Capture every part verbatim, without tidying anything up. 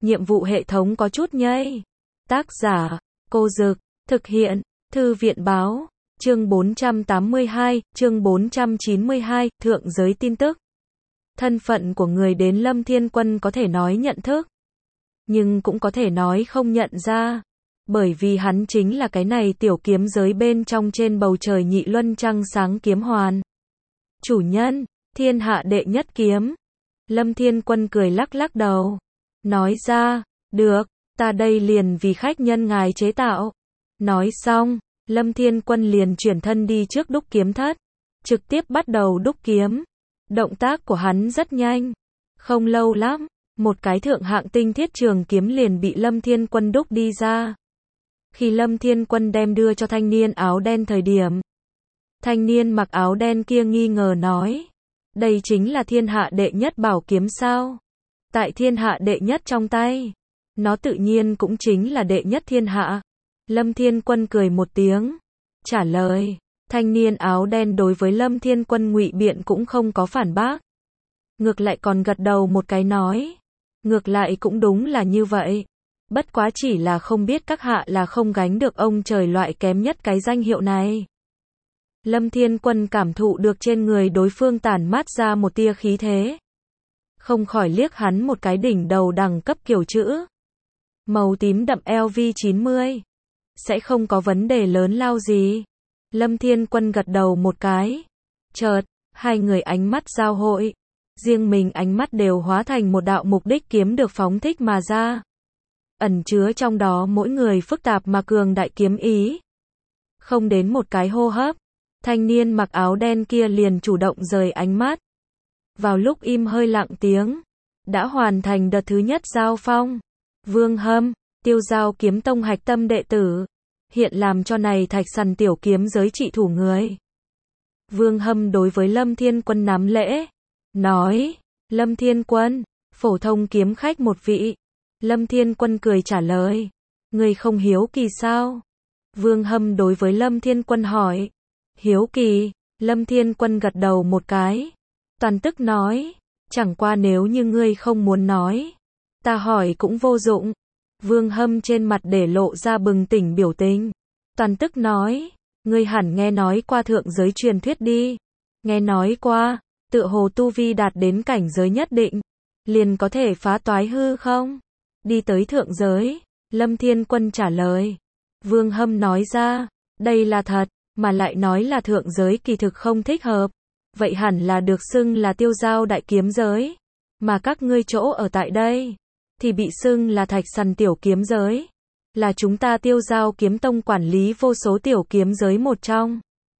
nhiệm vụ hệ thống có chút nhây. Tác giả, Cô Dực, thực hiện, Thư viện Báo, chương bốn trăm tám mươi hai, chương bốn trăm chín mươi hai, thượng giới tin tức. Thân phận của người đến Lâm Thiên Quân có thể nói nhận thức, nhưng cũng có thể nói không nhận ra, bởi vì hắn chính là cái này tiểu kiếm giới bên trong trên bầu trời nhị luân trăng sáng kiếm hoàn. Chủ nhân, thiên hạ đệ nhất kiếm. Lâm Thiên Quân cười lắc lắc đầu, nói ra, được, ta đây liền vì khách nhân ngài chế tạo. Nói xong, Lâm Thiên Quân liền chuyển thân đi trước đúc kiếm thất, trực tiếp bắt đầu đúc kiếm. Động tác của hắn rất nhanh, không lâu lắm, một cái thượng hạng tinh thiết trường kiếm liền bị Lâm Thiên Quân đúc đi ra. Khi Lâm Thiên Quân đem đưa cho thanh niên áo đen thời điểm, thanh niên mặc áo đen kia nghi ngờ nói, đây chính là thiên hạ đệ nhất bảo kiếm sao? Tại thiên hạ đệ nhất trong tay, nó tự nhiên cũng chính là đệ nhất thiên hạ. Lâm Thiên Quân cười một tiếng, trả lời. Thanh niên áo đen đối với Lâm Thiên Quân ngụy biện cũng không có phản bác, ngược lại còn gật đầu một cái nói, ngược lại cũng đúng là như vậy, bất quá chỉ là không biết các hạ là không gánh được ông trời loại kém nhất cái danh hiệu này. Lâm Thiên Quân cảm thụ được trên người đối phương tản mát ra một tia khí thế, không khỏi liếc hắn một cái đỉnh đầu đẳng cấp kiểu chữ màu tím đậm L V chín mươi, sẽ không có vấn đề lớn lao gì. Lâm Thiên Quân gật đầu một cái, chợt, hai người ánh mắt giao hội, riêng mình ánh mắt đều hóa thành một đạo mục đích kiếm được phóng thích mà ra, ẩn chứa trong đó mỗi người phức tạp mà cường đại kiếm ý. Không đến một cái hô hấp, thanh niên mặc áo đen kia liền chủ động rời ánh mắt. Vào lúc im hơi lặng tiếng, đã hoàn thành đợt thứ nhất giao phong. Vương Hâm, Tiêu Giao Kiếm Tông hạch tâm đệ tử, hiện làm cho này Thạch Sằn tiểu kiếm giới trị thủ người. Vương Hâm đối với Lâm Thiên Quân nắm lễ, nói, Lâm Thiên Quân, phổ thông kiếm khách một vị. Lâm Thiên Quân cười trả lời, người không hiếu kỳ sao? Vương Hâm đối với Lâm Thiên Quân hỏi, hiếu kỳ. Lâm Thiên Quân gật đầu một cái, toàn tức nói, chẳng qua nếu như ngươi không muốn nói, ta hỏi cũng vô dụng. Vương Hâm trên mặt để lộ ra bừng tỉnh biểu tình, toàn tức nói, ngươi hẳn nghe nói qua thượng giới truyền thuyết đi. Nghe nói qua, tựa hồ tu vi đạt đến cảnh giới nhất định, liền có thể phá toái hư không? Đi tới thượng giới. Lâm Thiên Quân trả lời. Vương Hâm nói ra, đây là thật, mà lại nói là thượng giới kỳ thực không thích hợp, vậy hẳn là được xưng là Tiêu Giao đại kiếm giới, mà các ngươi chỗ ở tại đây thì bị xưng là Thạch Sằn tiểu kiếm giới, là chúng ta Tiêu Giao Kiếm Tông quản lý vô số tiểu kiếm giới một trong.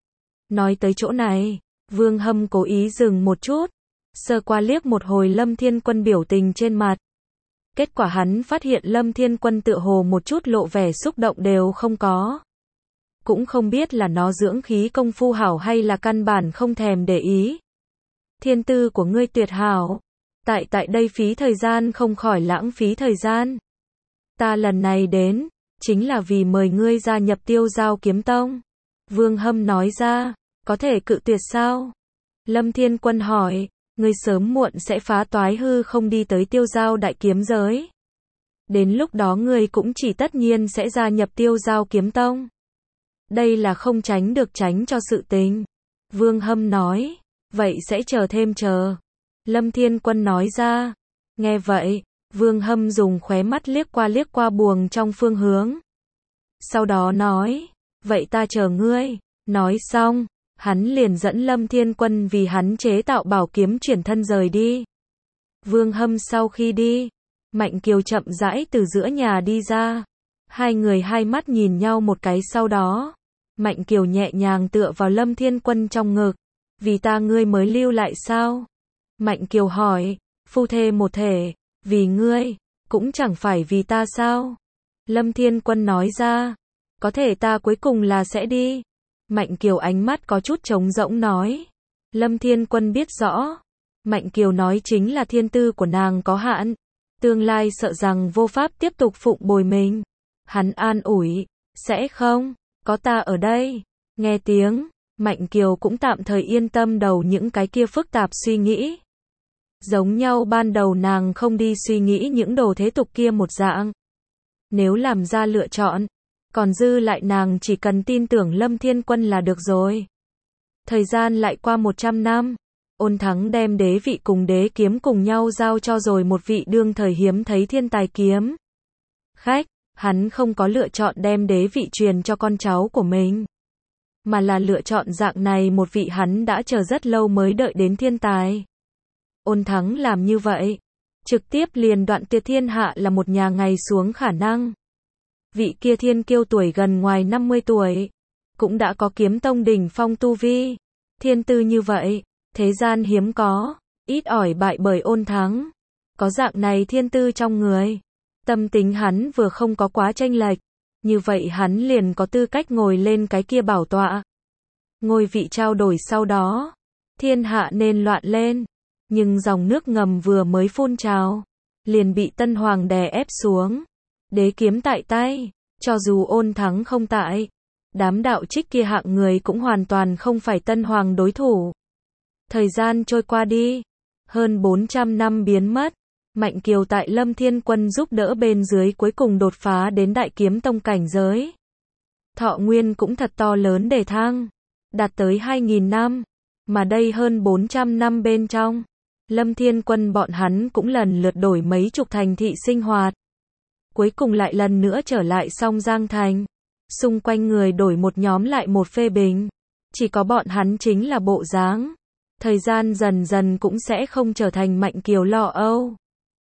Nói tới chỗ này, Vương Hâm cố ý dừng một chút, sơ qua liếc một hồi Lâm Thiên Quân biểu tình trên mặt. Kết quả hắn phát hiện Lâm Thiên Quân tựa hồ một chút lộ vẻ xúc động đều không có. Cũng không biết là nó dưỡng khí công phu hảo hay là căn bản không thèm để ý. Thiên tư của ngươi tuyệt hảo. Tại tại đây phí thời gian không khỏi lãng phí thời gian. Ta lần này đến, chính là vì mời ngươi gia nhập Tiêu Giao Kiếm Tông. Vương Hâm nói ra, có thể cự tuyệt sao? Lâm Thiên Quân hỏi, ngươi sớm muộn sẽ phá toái hư không đi tới Tiêu Giao đại kiếm giới. Đến lúc đó ngươi cũng chỉ tất nhiên sẽ gia nhập Tiêu Giao Kiếm Tông. Đây là không tránh được tránh cho sự tình. Vương Hâm nói, vậy sẽ chờ thêm chờ. Lâm Thiên Quân nói ra. Nghe vậy, Vương Hâm dùng khóe mắt liếc qua liếc qua buồng trong phương hướng. Sau đó nói, vậy ta chờ ngươi. Nói xong, hắn liền dẫn Lâm Thiên Quân vì hắn chế tạo bảo kiếm chuyển thân rời đi. Vương Hâm sau khi đi, Mạnh Kiều chậm rãi từ giữa nhà đi ra. Hai người hai mắt nhìn nhau một cái sau đó. Mạnh Kiều nhẹ nhàng tựa vào Lâm Thiên Quân trong ngực. Vì ta ngươi mới lưu lại sao? Mạnh Kiều hỏi, phu thê một thể, vì ngươi, cũng chẳng phải vì ta sao? Lâm Thiên Quân nói ra, có thể ta cuối cùng là sẽ đi. Mạnh Kiều ánh mắt có chút trống rỗng nói. Lâm Thiên Quân biết rõ. Mạnh Kiều nói chính là thiên tư của nàng có hạn, tương lai sợ rằng vô pháp tiếp tục phụng bồi mình. Hắn an ủi, sẽ không, có ta ở đây. Nghe tiếng, Mạnh Kiều cũng tạm thời yên tâm đầu những cái kia phức tạp suy nghĩ. Giống nhau ban đầu nàng không đi suy nghĩ những đồ thế tục kia một dạng. Nếu làm ra lựa chọn, còn dư lại nàng chỉ cần tin tưởng Lâm Thiên Quân là được rồi. Thời gian lại qua một trăm năm, Ôn Thắng đem đế vị cùng đế kiếm cùng nhau giao cho rồi một vị đương thời hiếm thấy thiên tài kiếm khách, hắn không có lựa chọn đem đế vị truyền cho con cháu của mình, mà là lựa chọn dạng này một vị hắn đã chờ rất lâu mới đợi đến thiên tài. Ôn Thắng làm như vậy, trực tiếp liền đoạn tuyệt thiên hạ là một nhà ngày xuống khả năng. Vị kia thiên kiêu tuổi gần ngoài năm mươi tuổi, cũng đã có kiếm tông đỉnh phong tu vi, thiên tư như vậy, thế gian hiếm có, ít ỏi bại bởi Ôn Thắng. Có dạng này thiên tư trong người, tâm tính hắn vừa không có quá chênh lệch, như vậy hắn liền có tư cách ngồi lên cái kia bảo tọa. Ngôi vị trao đổi sau đó, thiên hạ nên loạn lên, nhưng dòng nước ngầm vừa mới phun trào, liền bị Tân Hoàng đè ép xuống. Đế kiếm tại tay, cho dù Ôn Thắng không tại, đám đạo trích kia hạng người cũng hoàn toàn không phải Tân Hoàng đối thủ. Thời gian trôi qua đi, hơn bốn trăm năm biến mất, Mạnh Kiều tại Lâm Thiên Quân giúp đỡ bên dưới cuối cùng đột phá đến đại kiếm tông cảnh giới. Thọ nguyên cũng thật to lớn để thăng, đạt tới hai nghìn năm, mà đây hơn bốn trăm năm bên trong, Lâm Thiên Quân bọn hắn cũng lần lượt đổi mấy chục thành thị sinh hoạt. Cuối cùng lại lần nữa trở lại Song Giang Thành. Xung quanh người đổi một nhóm lại một phê bình. Chỉ có bọn hắn chính là bộ dáng. Thời gian dần dần cũng sẽ không trở thành Mạnh Kiều lo âu.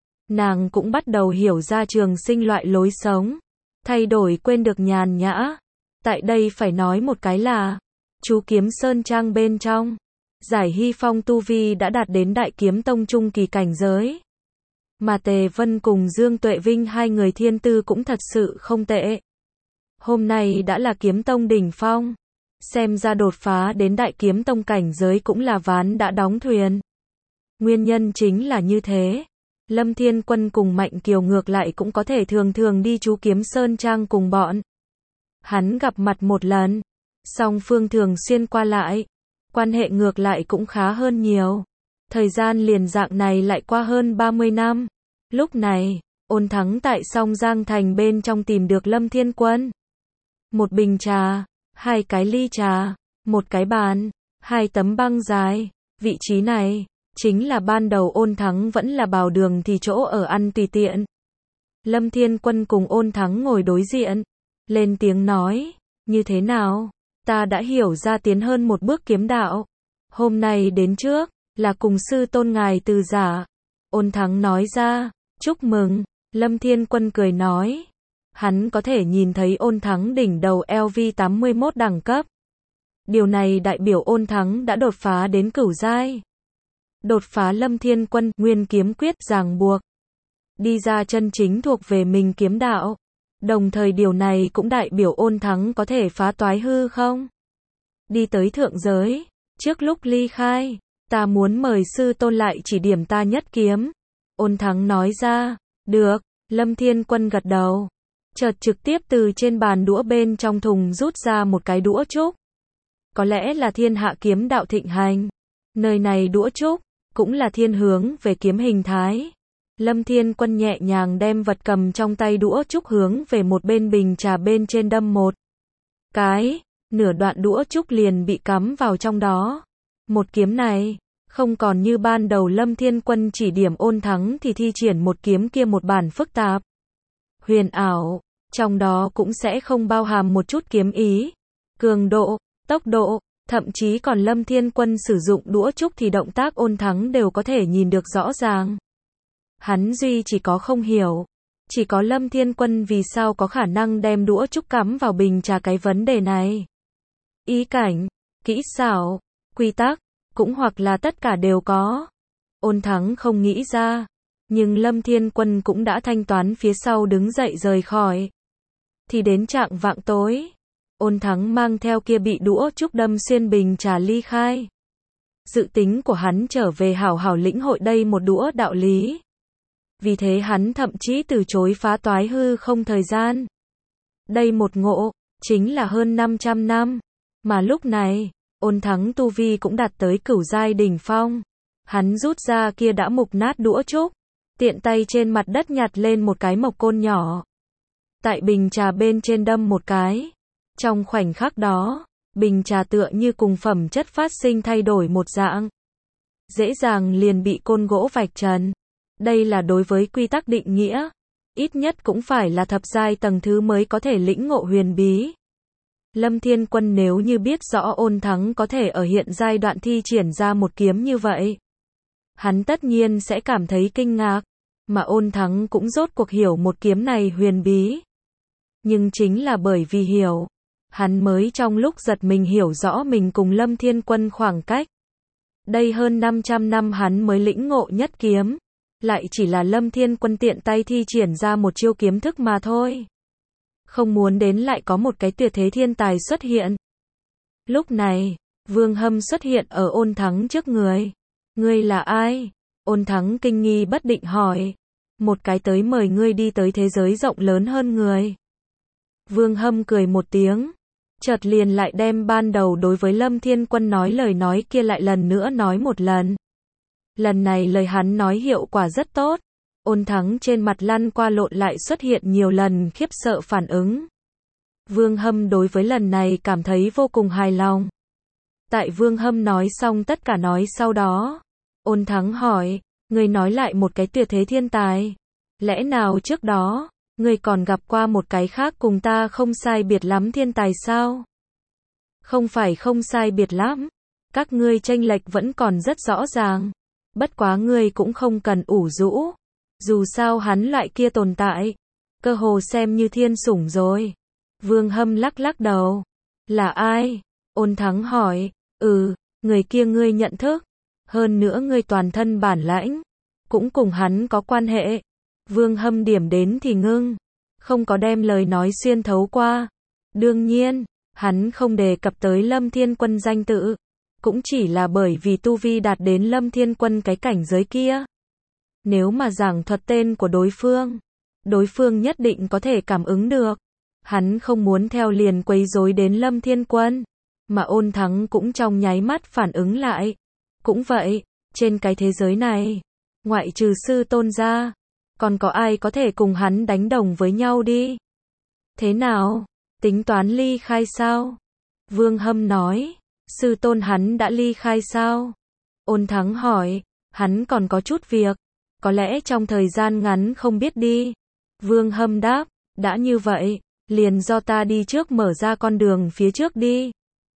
Nàng cũng bắt đầu hiểu ra trường sinh loại lối sống. Thay đổi quên được nhàn nhã. Tại đây phải nói một cái là, chú Kiếm Sơn Trang bên trong, Giải Hy Phong tu vi đã đạt đến đại kiếm tông trung kỳ cảnh giới. Mà Tề Vân cùng Dương Tuệ Vinh hai người thiên tư cũng thật sự không tệ. Hôm nay đã là kiếm tông đỉnh phong. Xem ra đột phá đến đại kiếm tông cảnh giới cũng là ván đã đóng thuyền. Nguyên nhân chính là như thế. Lâm Thiên Quân cùng Mạnh Kiều ngược lại cũng có thể thường thường đi chú Kiếm Sơn Trang cùng bọn hắn gặp mặt một lần. Song phương thường xuyên qua lại. Quan hệ ngược lại cũng khá hơn nhiều. Thời gian liền dạng này lại qua hơn ba mươi năm. Lúc này, Ôn Thắng tại Song Giang Thành bên trong tìm được Lâm Thiên Quân. Một bình trà, hai cái ly trà, một cái bàn, hai tấm băng dài. Vị trí này, chính là ban đầu Ôn Thắng vẫn là bào đường thì chỗ ở ăn tùy tiện. Lâm Thiên Quân cùng Ôn Thắng ngồi đối diện. Lên tiếng nói, như thế nào? Ta đã hiểu ra tiến hơn một bước kiếm đạo. Hôm nay đến trước, là cùng sư tôn ngài từ giả. Ôn Thắng nói ra, chúc mừng. Lâm Thiên Quân cười nói, hắn có thể nhìn thấy Ôn Thắng đỉnh đầu L V tám mươi mốt đẳng cấp. Điều này đại biểu Ôn Thắng đã đột phá đến cửu giai. Đột phá Lâm Thiên Quân nguyên kiếm quyết ràng buộc. Đi ra chân chính thuộc về mình kiếm đạo. Đồng thời điều này cũng đại biểu Ôn Thắng có thể phá toái hư không? Đi tới thượng giới, trước lúc ly khai, ta muốn mời sư tôn lại chỉ điểm ta nhất kiếm. Ôn Thắng nói ra, được. Lâm Thiên Quân gật đầu. Chợt trực tiếp từ trên bàn đũa bên trong thùng rút ra một cái đũa trúc. Có lẽ là thiên hạ kiếm đạo thịnh hành. Nơi này đũa trúc, cũng là thiên hướng về kiếm hình thái. Lâm Thiên Quân nhẹ nhàng đem vật cầm trong tay đũa trúc hướng về một bên bình trà bên trên đâm một cái, nửa đoạn đũa trúc liền bị cắm vào trong đó. Một kiếm này, không còn như ban đầu Lâm Thiên Quân chỉ điểm Ôn Thắng thì thi triển một kiếm kia một bản phức tạp, huyền ảo, trong đó cũng sẽ không bao hàm một chút kiếm ý, cường độ, tốc độ, thậm chí còn Lâm Thiên Quân sử dụng đũa trúc thì động tác Ôn Thắng đều có thể nhìn được rõ ràng. Hắn duy chỉ có không hiểu, chỉ có Lâm Thiên Quân vì sao có khả năng đem đũa trúc cắm vào bình trà cái vấn đề này. Ý cảnh, kỹ xảo, quy tắc, cũng hoặc là tất cả đều có. Ôn Thắng không nghĩ ra, nhưng Lâm Thiên Quân cũng đã thanh toán phía sau đứng dậy rời khỏi. Thì đến trạng vạng tối, Ôn Thắng mang theo kia bị đũa trúc đâm xuyên bình trà ly khai. Dự tính của hắn trở về hảo hảo lĩnh hội đây một đũa đạo lý. Vì thế hắn thậm chí từ chối phá toái hư không thời gian. Đây một ngộ, chính là hơn năm trăm năm. Mà lúc này, Ôn Thắng tu vi cũng đạt tới cửu giai đỉnh phong. Hắn rút ra kia đã mục nát đũa trúc, tiện tay trên mặt đất nhặt lên một cái mộc côn nhỏ. Tại bình trà bên trên đâm một cái. Trong khoảnh khắc đó, bình trà tựa như cùng phẩm chất phát sinh thay đổi một dạng. Dễ dàng liền bị côn gỗ vạch trần. Đây là đối với quy tắc định nghĩa. Ít nhất cũng phải là thập giai tầng thứ mới có thể lĩnh ngộ huyền bí. Lâm Thiên Quân nếu như biết rõ Ôn Thắng có thể ở hiện giai đoạn thi triển ra một kiếm như vậy, hắn tất nhiên sẽ cảm thấy kinh ngạc, mà Ôn Thắng cũng rốt cuộc hiểu một kiếm này huyền bí. Nhưng chính là bởi vì hiểu, hắn mới trong lúc giật mình hiểu rõ mình cùng Lâm Thiên Quân khoảng cách. Đây hơn năm trăm năm hắn mới lĩnh ngộ nhất kiếm, lại chỉ là Lâm Thiên Quân tiện tay thi triển ra một chiêu kiếm thức mà thôi. Không muốn đến lại có một cái tuyệt thế thiên tài xuất hiện. Lúc này, Vương Hâm xuất hiện ở Ôn Thắng trước người. Ngươi là ai? Ôn Thắng kinh nghi bất định hỏi. Một cái tới mời ngươi đi tới thế giới rộng lớn hơn người. Vương Hâm cười một tiếng, chợt liền lại đem ban đầu đối với Lâm Thiên Quân nói lời nói kia lại lần nữa nói một lần. Lần này lời hắn nói hiệu quả rất tốt. Ôn Thắng trên mặt lăn qua lộn lại xuất hiện nhiều lần khiếp sợ phản ứng. Vương Hâm đối với lần này cảm thấy vô cùng hài lòng. Tại Vương Hâm nói xong tất cả nói sau đó, Ôn Thắng hỏi, ngươi nói lại một cái tuyệt thế thiên tài. Lẽ nào trước đó, ngươi còn gặp qua một cái khác cùng ta không sai biệt lắm thiên tài sao? Không phải không sai biệt lắm. Các ngươi chênh lệch vẫn còn rất rõ ràng. Bất quá ngươi cũng không cần ủ rũ. Dù sao hắn loại kia tồn tại, cơ hồ xem như thiên sủng rồi. Vương Hâm lắc lắc đầu. Là ai? Ôn Thắng hỏi. Ừ, người kia ngươi nhận thức. Hơn nữa ngươi toàn thân bản lãnh, cũng cùng hắn có quan hệ. Vương Hâm điểm đến thì ngưng, không có đem lời nói xuyên thấu qua. Đương nhiên, hắn không đề cập tới Lâm Thiên Quân danh tự, cũng chỉ là bởi vì tu vi đạt đến Lâm Thiên Quân cái cảnh giới kia. Nếu mà giảng thuật tên của đối phương, đối phương nhất định có thể cảm ứng được. Hắn không muốn theo liền quấy rối đến Lâm Thiên Quân, mà Ôn Thắng cũng trong nháy mắt phản ứng lại. Cũng vậy, trên cái thế giới này, ngoại trừ sư tôn ra, còn có ai có thể cùng hắn đánh đồng với nhau đi? Thế nào? Tính toán ly khai sao? Vương Hâm nói, sư tôn hắn đã ly khai sao? Ôn Thắng hỏi, hắn còn có chút việc, có lẽ trong thời gian ngắn không biết đi. Vương Hâm đáp, đã như vậy, liền do ta đi trước mở ra con đường phía trước đi.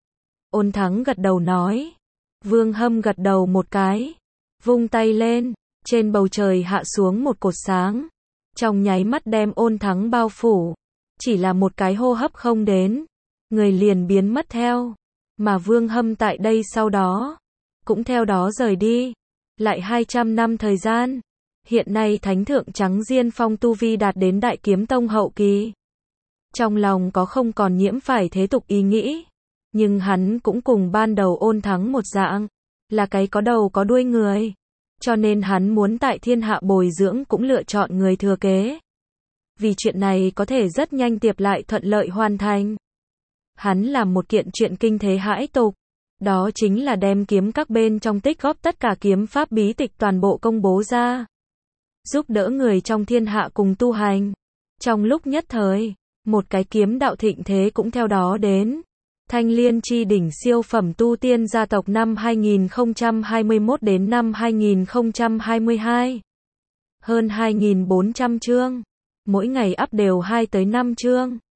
Ôn Thắng gật đầu nói. Vương Hâm gật đầu một cái, vung tay lên, trên bầu trời hạ xuống một cột sáng, trong nháy mắt đem Ôn Thắng bao phủ, chỉ là một cái hô hấp không đến, người liền biến mất theo, mà Vương Hâm tại đây sau đó, cũng theo đó rời đi, lại hai trăm năm thời gian, hiện nay Thánh Thượng Trắng Diên Phong tu vi đạt đến Đại Kiếm Tông hậu kỳ. Trong lòng có không còn nhiễm phải thế tục ý nghĩ. Nhưng hắn cũng cùng ban đầu Ôn Thắng một dạng, là cái có đầu có đuôi người. Cho nên hắn muốn tại thiên hạ bồi dưỡng cũng lựa chọn người thừa kế. Vì chuyện này có thể rất nhanh tiệp lại thuận lợi hoàn thành. Hắn làm một kiện chuyện kinh thế hãi tục. Đó chính là đem kiếm các bên trong tích góp tất cả kiếm pháp bí tịch toàn bộ công bố ra. Giúp đỡ người trong thiên hạ cùng tu hành. Trong lúc nhất thời, một cái kiếm đạo thịnh thế cũng theo đó đến. Thanh Liên chi đỉnh siêu phẩm tu tiên gia tộc năm hai nghìn không trăm hai mươi mốt đến năm hai nghìn không trăm hai mươi hai. Hơn hai nghìn bốn trăm chương. Mỗi ngày up đều hai tới năm chương.